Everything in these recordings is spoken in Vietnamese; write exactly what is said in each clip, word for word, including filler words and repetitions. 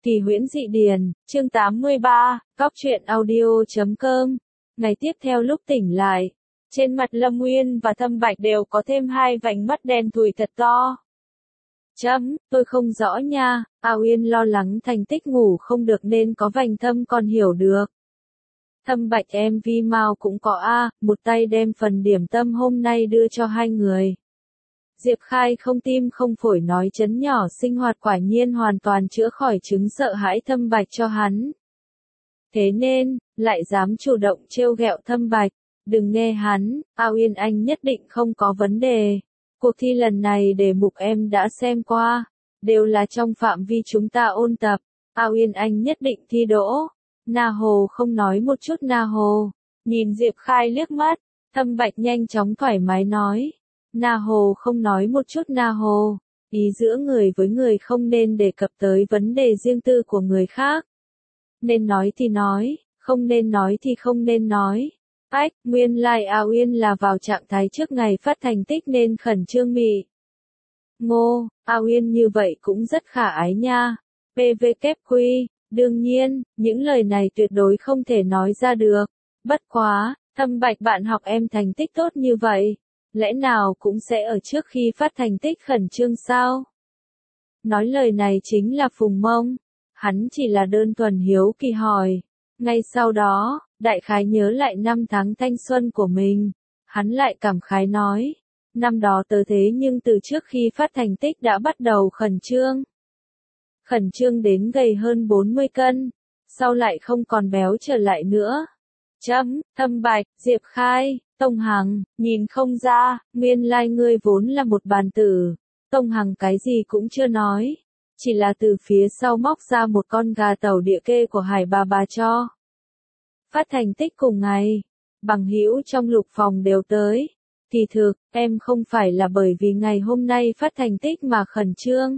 Kỳ huyễn dị điền, chương tám mươi ba, Cóc truyện audio chấm com. Ngày tiếp theo lúc tỉnh lại, trên mặt Lâm Nguyên và Thâm Bạch đều có thêm hai vành mắt đen thùi thật to. Chấm, tôi không rõ nha, A Uyên lo lắng thành tích ngủ không được nên có vành thâm còn hiểu được. Thâm Bạch em vi mau cũng có A, một tay đem phần điểm tâm hôm nay đưa cho hai người. Diệp Khai không tim không phổi nói chấn nhỏ sinh hoạt quả nhiên hoàn toàn chữa khỏi chứng sợ hãi Thâm Bạch cho hắn. Thế nên, lại dám chủ động trêu ghẹo Thâm Bạch, đừng nghe hắn, A Uyên anh nhất định không có vấn đề. Cuộc thi lần này đề mục em đã xem qua, đều là trong phạm vi chúng ta ôn tập, A Uyên anh nhất định thi đỗ. Na Hồ không nói một chút Na Hồ, nhìn Diệp Khai liếc mắt, Thâm Bạch nhanh chóng thoải mái nói. Na Hồ không nói một chút Na Hồ, ý giữa người với người không nên đề cập tới vấn đề riêng tư của người khác. Nên nói thì nói, không nên nói thì không nên nói. Ách, nguyên lai A Uyên là vào trạng thái trước ngày phát thành tích nên khẩn trương mị. Ngô, A Uyên như vậy cũng rất khả ái nha. pê vê kép quy, đương nhiên, những lời này tuyệt đối không thể nói ra được. Bất quá, Thâm Bạch bạn học em thành tích tốt như vậy. Lẽ nào cũng sẽ ở trước khi phát thành tích khẩn trương sao? Nói lời này chính là Phùng Mông. Hắn chỉ là đơn thuần hiếu kỳ hỏi. Ngay sau đó, đại khái nhớ lại năm tháng thanh xuân của mình. Hắn lại cảm khái nói. Năm đó tớ thế nhưng từ trước khi phát thành tích đã bắt đầu khẩn trương. Khẩn trương đến gầy hơn bốn mươi cân. Sau lại không còn béo trở lại nữa. Chấm, Thâm Bạch, Diệp Khai, Tông Hằng, nhìn không ra, nguyên lai ngươi vốn là một bàn tử. Tông Hằng cái gì cũng chưa nói, chỉ là từ phía sau móc ra một con gà tàu địa kê của Hải bà bà cho. Phát thành tích cùng ngày, bằng hữu trong lục phòng đều tới. Thì thực, em không phải là bởi vì ngày hôm nay phát thành tích mà khẩn trương.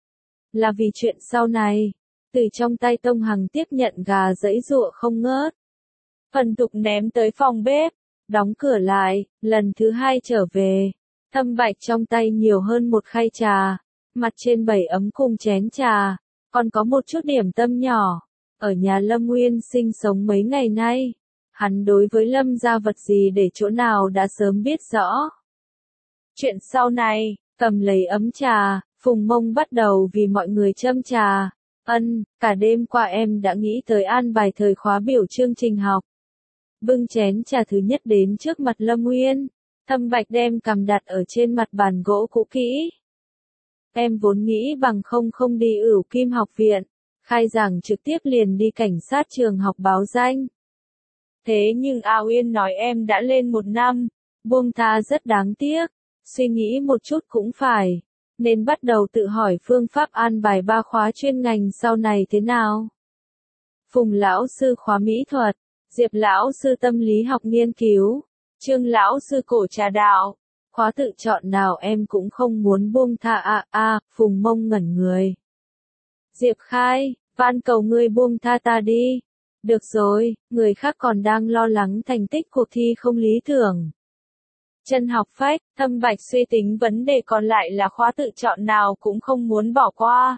Là vì chuyện sau này, từ trong tay Tông Hằng tiếp nhận gà giãy giụa không ngớt. Phần tục ném tới phòng bếp, đóng cửa lại, lần thứ hai trở về. Thâm Bạch trong tay nhiều hơn một khay trà, mặt trên bảy ấm cùng chén trà, còn có một chút điểm tâm nhỏ. Ở nhà Lâm Nguyên sinh sống mấy ngày nay, hắn đối với Lâm gia vật gì để chỗ nào đã sớm biết rõ. Chuyện sau này, cầm lấy ấm trà, Phùng Mông bắt đầu vì mọi người châm trà. Ân, cả đêm qua em đã nghĩ tới an bài thời khóa biểu chương trình học. Bưng chén trà thứ nhất đến trước mặt Lâm Nguyên, Thâm Bạch đem cằm đặt ở trên mặt bàn gỗ cũ kỹ. Em vốn nghĩ bằng không không đi Ửu Kim học viện, khai giảng trực tiếp liền đi cảnh sát trường học báo danh. Thế nhưng A Uyên nói em đã lên một năm, buông tha rất đáng tiếc, suy nghĩ một chút cũng phải, nên bắt đầu tự hỏi phương pháp an bài ba khóa chuyên ngành sau này thế nào. Phùng lão sư khóa mỹ thuật, Diệp lão sư tâm lý học nghiên cứu, Trương lão sư cổ trà đạo, khóa tự chọn nào em cũng không muốn buông tha a a, Phùng Mông ngẩn người. Diệp Khai, van cầu ngươi buông tha ta đi. Được rồi, người khác còn đang lo lắng thành tích cuộc thi không lý tưởng. Chân học phách, Thâm Bạch suy tính vấn đề còn lại là khóa tự chọn nào cũng không muốn bỏ qua.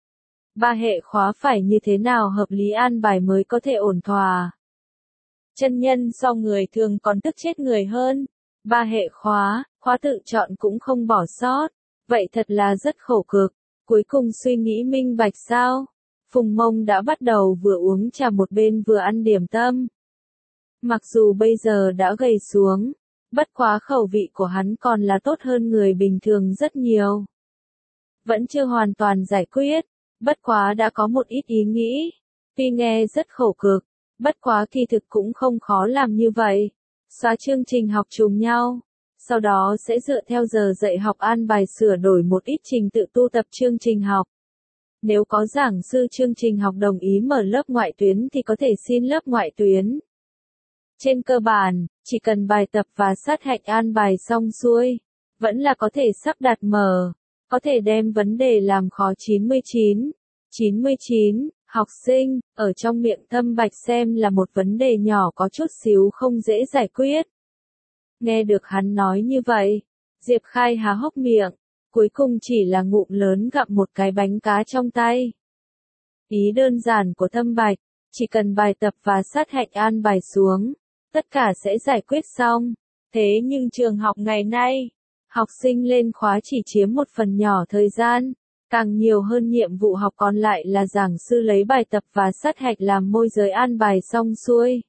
Ba hệ khóa phải như thế nào hợp lý an bài mới có thể ổn thỏa. Chân nhân so người thường còn tức chết người hơn. Ba hệ khóa, khóa tự chọn cũng không bỏ sót. Vậy thật là rất khổ cực. Cuối cùng suy nghĩ minh bạch sao? Phùng Mông đã bắt đầu vừa uống trà một bên vừa ăn điểm tâm. Mặc dù bây giờ đã gầy xuống, bất quá khẩu vị của hắn còn là tốt hơn người bình thường rất nhiều. Vẫn chưa hoàn toàn giải quyết, bất quá đã có một ít ý nghĩ. Tuy nghe rất khổ cực, bất quá kỳ thực cũng không khó làm như vậy. Xóa chương trình học trùng nhau, sau đó sẽ dựa theo giờ dạy học an bài sửa đổi một ít trình tự tu tập chương trình học. Nếu có giảng sư chương trình học đồng ý mở lớp ngoại tuyến thì có thể xin lớp ngoại tuyến. Trên cơ bản, chỉ cần bài tập và sát hạch an bài xong xuôi, vẫn là có thể sắp đặt mở, có thể đem vấn đề làm khó chín mươi chín, chín mươi chín, học sinh, ở trong miệng Thâm Bạch xem là một vấn đề nhỏ có chút xíu không dễ giải quyết. Nghe được hắn nói như vậy, Diệp Khai há hốc miệng, cuối cùng chỉ là ngụm lớn gặm một cái bánh cá trong tay. Ý đơn giản của Thâm Bạch, chỉ cần bài tập và sát hạch an bài xuống, tất cả sẽ giải quyết xong. Thế nhưng trường học ngày nay, học sinh lên khóa chỉ chiếm một phần nhỏ thời gian, càng nhiều hơn nhiệm vụ học còn lại là giảng sư lấy bài tập và sát hạch làm môi giới an bài xong xuôi.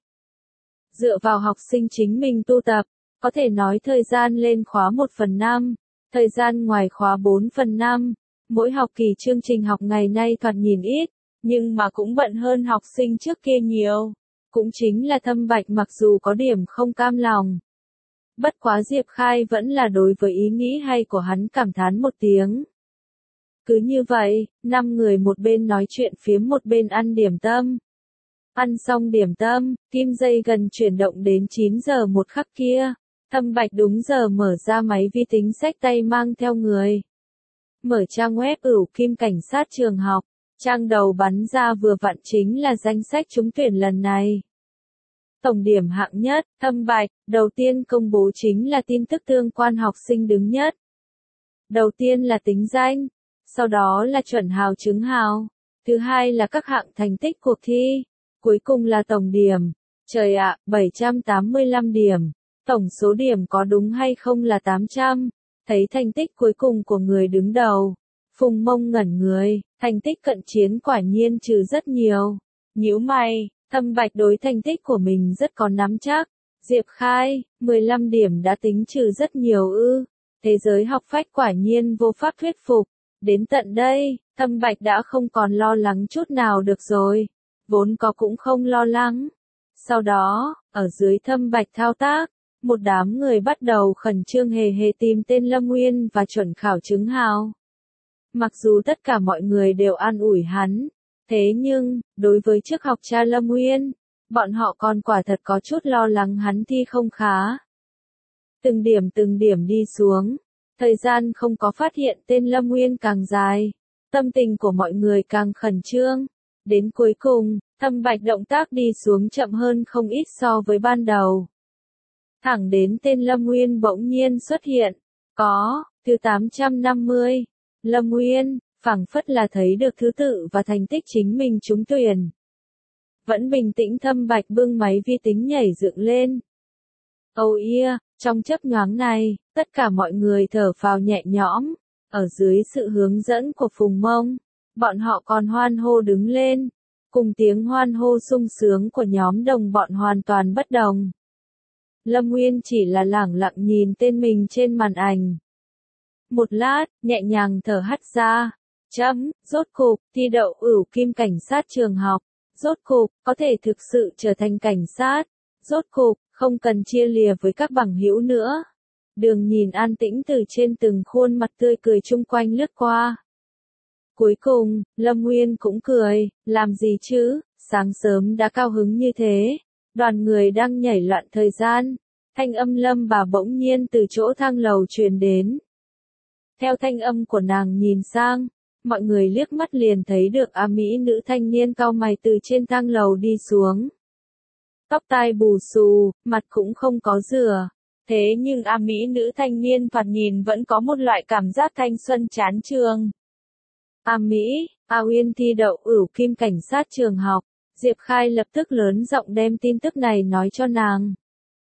Dựa vào học sinh chính mình tu tập, có thể nói thời gian lên khóa một phần năm, thời gian ngoài khóa bốn phần năm, mỗi học kỳ chương trình học ngày nay thoạt nhìn ít, nhưng mà cũng bận hơn học sinh trước kia nhiều. Cũng chính là Thâm Bạch mặc dù có điểm không cam lòng. Bất quá Diệp Khai vẫn là đối với ý nghĩ hay của hắn cảm thán một tiếng. Cứ như vậy, năm người một bên nói chuyện phiếm một bên ăn điểm tâm. Ăn xong điểm tâm, kim dây gần chuyển động đến chín giờ một khắc kia. Thâm Bạch đúng giờ mở ra máy vi tính xách tay mang theo người. Mở trang web ửu kim cảnh sát trường học. Trang đầu bắn ra vừa vặn chính là danh sách trúng tuyển lần này. Tổng điểm hạng nhất, Thâm Bạch, đầu tiên công bố chính là tin tức tương quan học sinh đứng nhất. Đầu tiên là tính danh, sau đó là chuẩn hào chứng hào, thứ hai là các hạng thành tích cuộc thi, cuối cùng là tổng điểm. Trời ạ, bảy trăm tám mươi lăm điểm, tổng số điểm có đúng hay không là tám trăm, thấy thành tích cuối cùng của người đứng đầu. Phùng Mông ngẩn người, thành tích cận chiến quả nhiên trừ rất nhiều. Nhíu mày, Thâm Bạch đối thành tích của mình rất có nắm chắc. Diệp Khai, mười lăm điểm đã tính trừ rất nhiều ư. Thế giới học phách quả nhiên vô pháp thuyết phục. Đến tận đây, Thâm Bạch đã không còn lo lắng chút nào được rồi. Vốn có cũng không lo lắng. Sau đó, ở dưới Thâm Bạch thao tác, một đám người bắt đầu khẩn trương hề hề tìm tên Lâm Nguyên và chuẩn khảo chứng hào. Mặc dù tất cả mọi người đều an ủi hắn, thế nhưng, đối với trước học cha Lâm Nguyên, bọn họ còn quả thật có chút lo lắng hắn thi không khá. Từng điểm từng điểm đi xuống, thời gian không có phát hiện tên Lâm Nguyên càng dài, tâm tình của mọi người càng khẩn trương. Đến cuối cùng, Thâm Bạch động tác đi xuống chậm hơn không ít so với ban đầu. Thẳng đến tên Lâm Nguyên bỗng nhiên xuất hiện, có, thứ tám trăm năm mươi. Lâm Nguyên, phảng phất là thấy được thứ tự và thành tích chính mình trúng tuyển. Vẫn bình tĩnh Thâm Bạch bưng máy vi tính nhảy dựng lên. Oh yeah, trong chớp nhoáng này, tất cả mọi người thở phào nhẹ nhõm. Ở dưới sự hướng dẫn của Phùng Mông, bọn họ còn hoan hô đứng lên. Cùng tiếng hoan hô sung sướng của nhóm đồng bọn hoàn toàn bất đồng. Lâm Nguyên chỉ là lẳng lặng nhìn tên mình trên màn ảnh. Một lát, nhẹ nhàng thở hắt ra. Chấm, rốt cục, thi đậu ửu kim cảnh sát trường học. Rốt cục, có thể thực sự trở thành cảnh sát. Rốt cục, không cần chia lìa với các bằng hữu nữa. Đường nhìn an tĩnh từ trên từng khuôn mặt tươi cười chung quanh lướt qua. Cuối cùng, Lâm Nguyên cũng cười, làm gì chứ, sáng sớm đã cao hứng như thế. Đoàn người đang nhảy loạn thời gian. Thanh âm Lâm bà bỗng nhiên từ chỗ thang lầu truyền đến. Theo thanh âm của nàng nhìn sang, mọi người liếc mắt liền thấy được A Mỹ nữ thanh niên cau mày từ trên thang lầu đi xuống. Tóc tai bù xù, mặt cũng không có rửa. Thế nhưng A Mỹ nữ thanh niên thoạt nhìn vẫn có một loại cảm giác thanh xuân chán trường. A Mỹ, A Uyên thi đậu ửu kim cảnh sát trường học. Diệp Khai lập tức lớn giọng đem tin tức này nói cho nàng.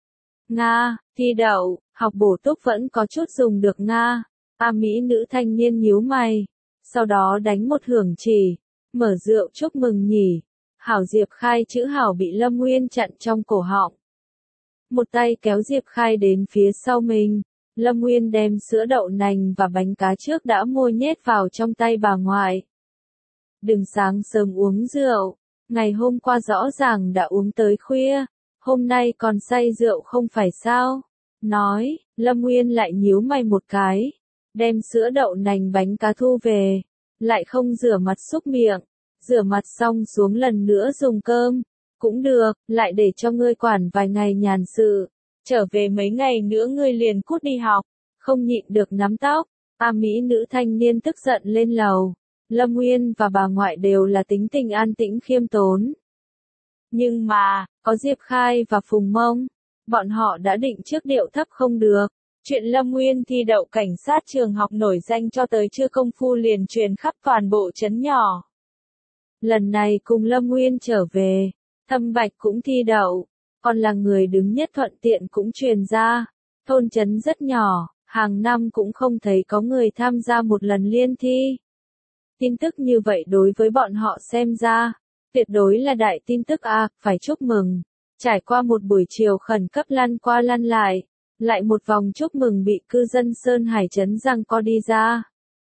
Nga, thi đậu, học bổ túc vẫn có chút dùng được Nga. A Mỹ nữ thanh niên nhíu mày, sau đó đánh một hưởng chỉ, mở rượu chúc mừng nhỉ. Hảo Diệp Khai chữ hảo bị Lâm Nguyên chặn trong cổ họng. Một tay kéo Diệp Khai đến phía sau mình, Lâm Nguyên đem sữa đậu nành và bánh cá trước đã mua nhét vào trong tay bà ngoại. Đừng sáng sớm uống rượu, ngày hôm qua rõ ràng đã uống tới khuya, hôm nay còn say rượu không phải sao? Nói, Lâm Nguyên lại nhíu mày một cái. Đem sữa đậu nành bánh cá thu về, lại không rửa mặt súc miệng, rửa mặt xong xuống lần nữa dùng cơm, cũng được, lại để cho ngươi quản vài ngày nhàn sự, trở về mấy ngày nữa ngươi liền cút đi học, không nhịn được nắm tóc. A Mỹ nữ thanh niên tức giận lên lầu, Lâm Nguyên và bà ngoại đều là tính tình an tĩnh khiêm tốn. Nhưng mà, có Diệp Khai và Phùng Mông, bọn họ đã định trước điệu thấp không được. Chuyện Lâm Nguyên thi đậu cảnh sát trường học nổi danh cho tới chưa công phu liền truyền khắp toàn bộ trấn nhỏ. Lần này cùng Lâm Nguyên trở về, Thâm Bạch cũng thi đậu, còn là người đứng nhất thuận tiện cũng truyền ra. Thôn trấn rất nhỏ, hàng năm cũng không thấy có người tham gia một lần liên thi. Tin tức như vậy đối với bọn họ xem ra, tuyệt đối là đại tin tức à, phải chúc mừng. Trải qua một buổi chiều khẩn cấp lăn qua lăn lại, lại một vòng chúc mừng bị cư dân Sơn Hải trấn giằng co đi ra.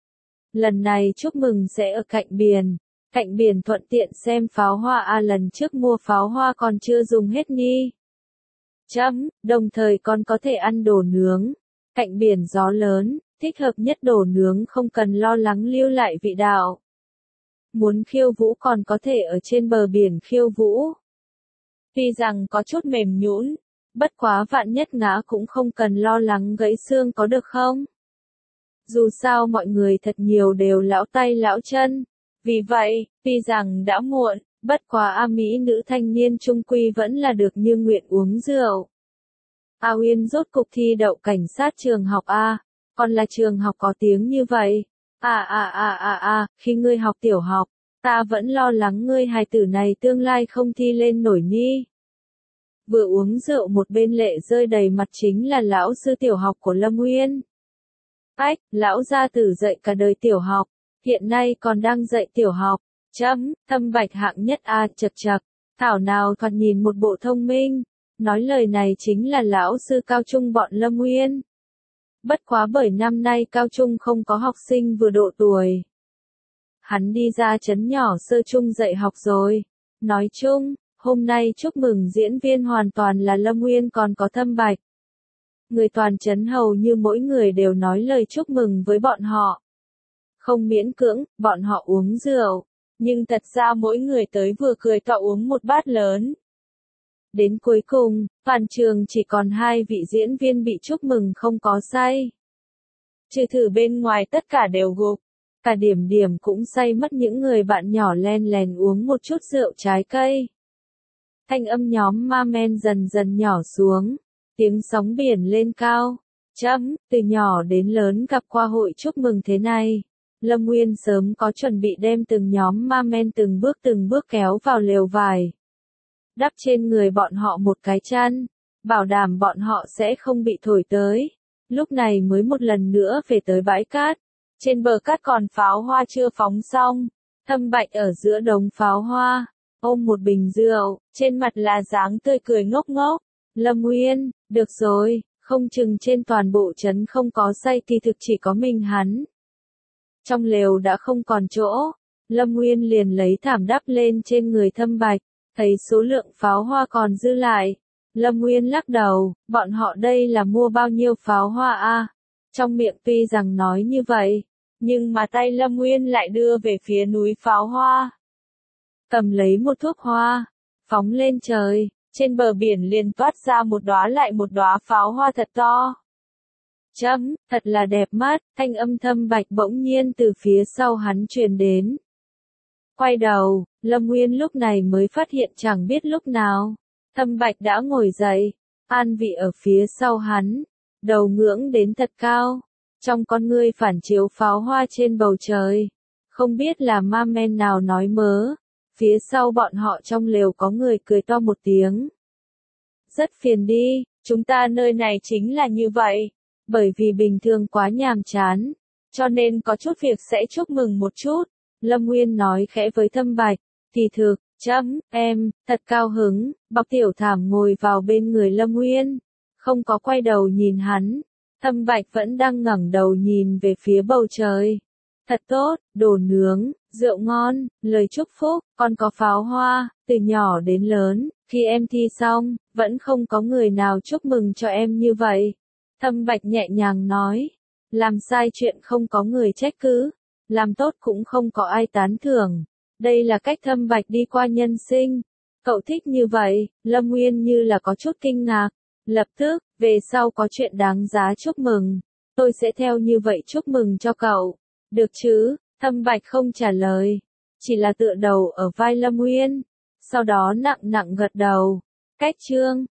Lần này chúc mừng sẽ ở cạnh biển, cạnh biển thuận tiện xem pháo hoa à, lần trước mua pháo hoa còn chưa dùng hết ni. Chấm, đồng thời còn có thể ăn đồ nướng. Cạnh biển gió lớn, thích hợp nhất đồ nướng không cần lo lắng lưu lại vị đạo. Muốn khiêu vũ còn có thể ở trên bờ biển khiêu vũ. Tuy rằng có chút mềm nhũn, bất quá vạn nhất ngã cũng không cần lo lắng gãy xương có được không? Dù sao mọi người thật nhiều đều lão tay lão chân. Vì vậy, tuy rằng đã muộn, bất quá A Mỹ nữ thanh niên trung quy vẫn là được như nguyện uống rượu. A Uyên rốt cục thi đậu cảnh sát trường học A, còn là trường học có tiếng như vậy. À à à à à, khi ngươi học tiểu học, ta vẫn lo lắng ngươi hài tử này tương lai không thi lên nổi ni. Vừa uống rượu một bên lệ rơi đầy mặt chính là lão sư tiểu học của Lâm Nguyên. Ách, lão gia tử dạy cả đời tiểu học, hiện nay còn đang dạy tiểu học. Chấm, Thâm Bạch hạng nhất A, chật chật, thảo nào thoạt nhìn một bộ thông minh. Nói lời này chính là lão sư cao trung bọn Lâm Nguyên. Bất quá bởi năm nay cao trung không có học sinh vừa độ tuổi. Hắn đi ra trấn nhỏ sơ trung dạy học rồi. Nói chung, hôm nay chúc mừng diễn viên hoàn toàn là Lâm Nguyên còn có Thâm Bạch. Người toàn trấn hầu như mỗi người đều nói lời chúc mừng với bọn họ. Không miễn cưỡng, bọn họ uống rượu. Nhưng thật ra mỗi người tới vừa cười to uống một bát lớn. Đến cuối cùng, toàn trường chỉ còn hai vị diễn viên bị chúc mừng không có say. Trừ thử bên ngoài tất cả đều gục. Cả Điểm Điểm cũng say mất, những người bạn nhỏ len lén uống một chút rượu trái cây. Thanh âm nhóm ma men dần dần nhỏ xuống. Tiếng sóng biển lên cao. Chấm, từ nhỏ đến lớn gặp qua hội chúc mừng thế này. Lâm Nguyên sớm có chuẩn bị đem từng nhóm ma men từng bước từng bước kéo vào lều vải. Đắp trên người bọn họ một cái chăn, bảo đảm bọn họ sẽ không bị thổi tới. Lúc này mới một lần nữa về tới bãi cát. Trên bờ cát còn pháo hoa chưa phóng xong. Thâm Bạch ở giữa đống pháo hoa, ôm một bình rượu, trên mặt là dáng tươi cười ngốc ngốc. Lâm Nguyên, được rồi, không chừng trên toàn bộ trấn không có say thì thực chỉ có mình hắn. Trong lều đã không còn chỗ, Lâm Nguyên liền lấy thảm đắp lên trên người Thâm Bạch, thấy số lượng pháo hoa còn dư lại. Lâm Nguyên lắc đầu, bọn họ đây là mua bao nhiêu pháo hoa a? Trong miệng tuy rằng nói như vậy, nhưng mà tay Lâm Nguyên lại đưa về phía núi pháo hoa. Cầm lấy một thuốc hoa, phóng lên trời, trên bờ biển liền toát ra một đóa lại một đóa pháo hoa thật to. Chấm, thật là đẹp mắt, thanh âm Thâm Bạch bỗng nhiên từ phía sau hắn truyền đến. Quay đầu, Lâm Nguyên lúc này mới phát hiện chẳng biết lúc nào. Thâm Bạch đã ngồi dậy, an vị ở phía sau hắn, đầu ngưỡng đến thật cao. Trong con ngươi phản chiếu pháo hoa trên bầu trời. Không biết là ma men nào nói mớ. Phía sau bọn họ trong lều có người cười to một tiếng. Rất phiền đi, chúng ta nơi này chính là như vậy. Bởi vì bình thường quá nhàm chán, cho nên có chút việc sẽ chúc mừng một chút. Lâm Nguyên nói khẽ với Thâm Bạch, thì thực, chấm, em, thật cao hứng, bọc tiểu thảm ngồi vào bên người Lâm Nguyên, không có quay đầu nhìn hắn. Thâm Bạch vẫn đang ngẩng đầu nhìn về phía bầu trời. Thật tốt, đồ nướng, rượu ngon, lời chúc phúc, còn có pháo hoa, từ nhỏ đến lớn, khi em thi xong, vẫn không có người nào chúc mừng cho em như vậy. Thâm Bạch nhẹ nhàng nói, làm sai chuyện không có người trách cứ, làm tốt cũng không có ai tán thưởng. Đây là cách Thâm Bạch đi qua nhân sinh. Cậu thích như vậy, Lâm Nguyên như là có chút kinh ngạc. Lập tức, về sau có chuyện đáng giá chúc mừng, tôi sẽ theo như vậy chúc mừng cho cậu. Được chứ? Thâm Bạch không trả lời, chỉ là tựa đầu ở vai Lâm Nguyên, sau đó nặng nặng gật đầu. Cách chương